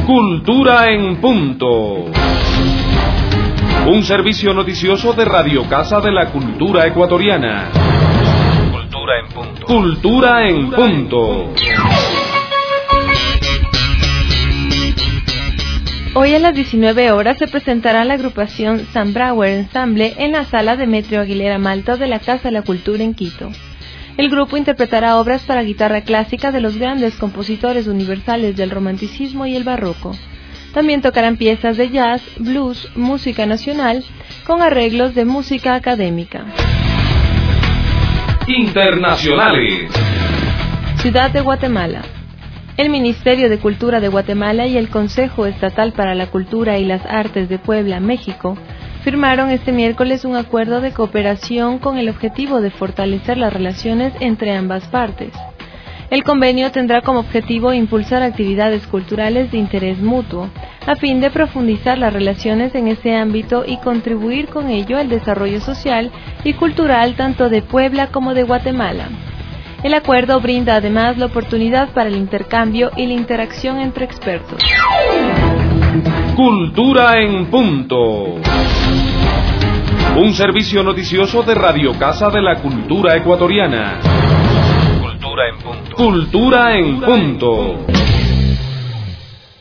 Cultura en Punto. Un servicio noticioso de Radio Casa de la Cultura Ecuatoriana. Cultura en Punto. Cultura en Punto. Hoy a las 19 horas se presentará la agrupación Sam Brauer Ensemble en la sala Demetrio Aguilera Malta de la Casa de la Cultura en Quito. El grupo interpretará obras para guitarra clásica de los grandes compositores universales del romanticismo y el barroco. También tocarán piezas de jazz, blues, música nacional, con arreglos de música académica. Internacionales. Ciudad de Guatemala. El Ministerio de Cultura de Guatemala y el Consejo Estatal para la Cultura y las Artes de Puebla, México, firmaron este miércoles un acuerdo de cooperación con el objetivo de fortalecer las relaciones entre ambas partes. El convenio tendrá como objetivo impulsar actividades culturales de interés mutuo, a fin de profundizar las relaciones en ese ámbito y contribuir con ello al desarrollo social y cultural tanto de Puebla como de Guatemala. El acuerdo brinda además la oportunidad para el intercambio y la interacción entre expertos. Cultura en Punto. Un servicio noticioso de Radio Casa de la Cultura Ecuatoriana. Cultura en Punto. Cultura en Punto.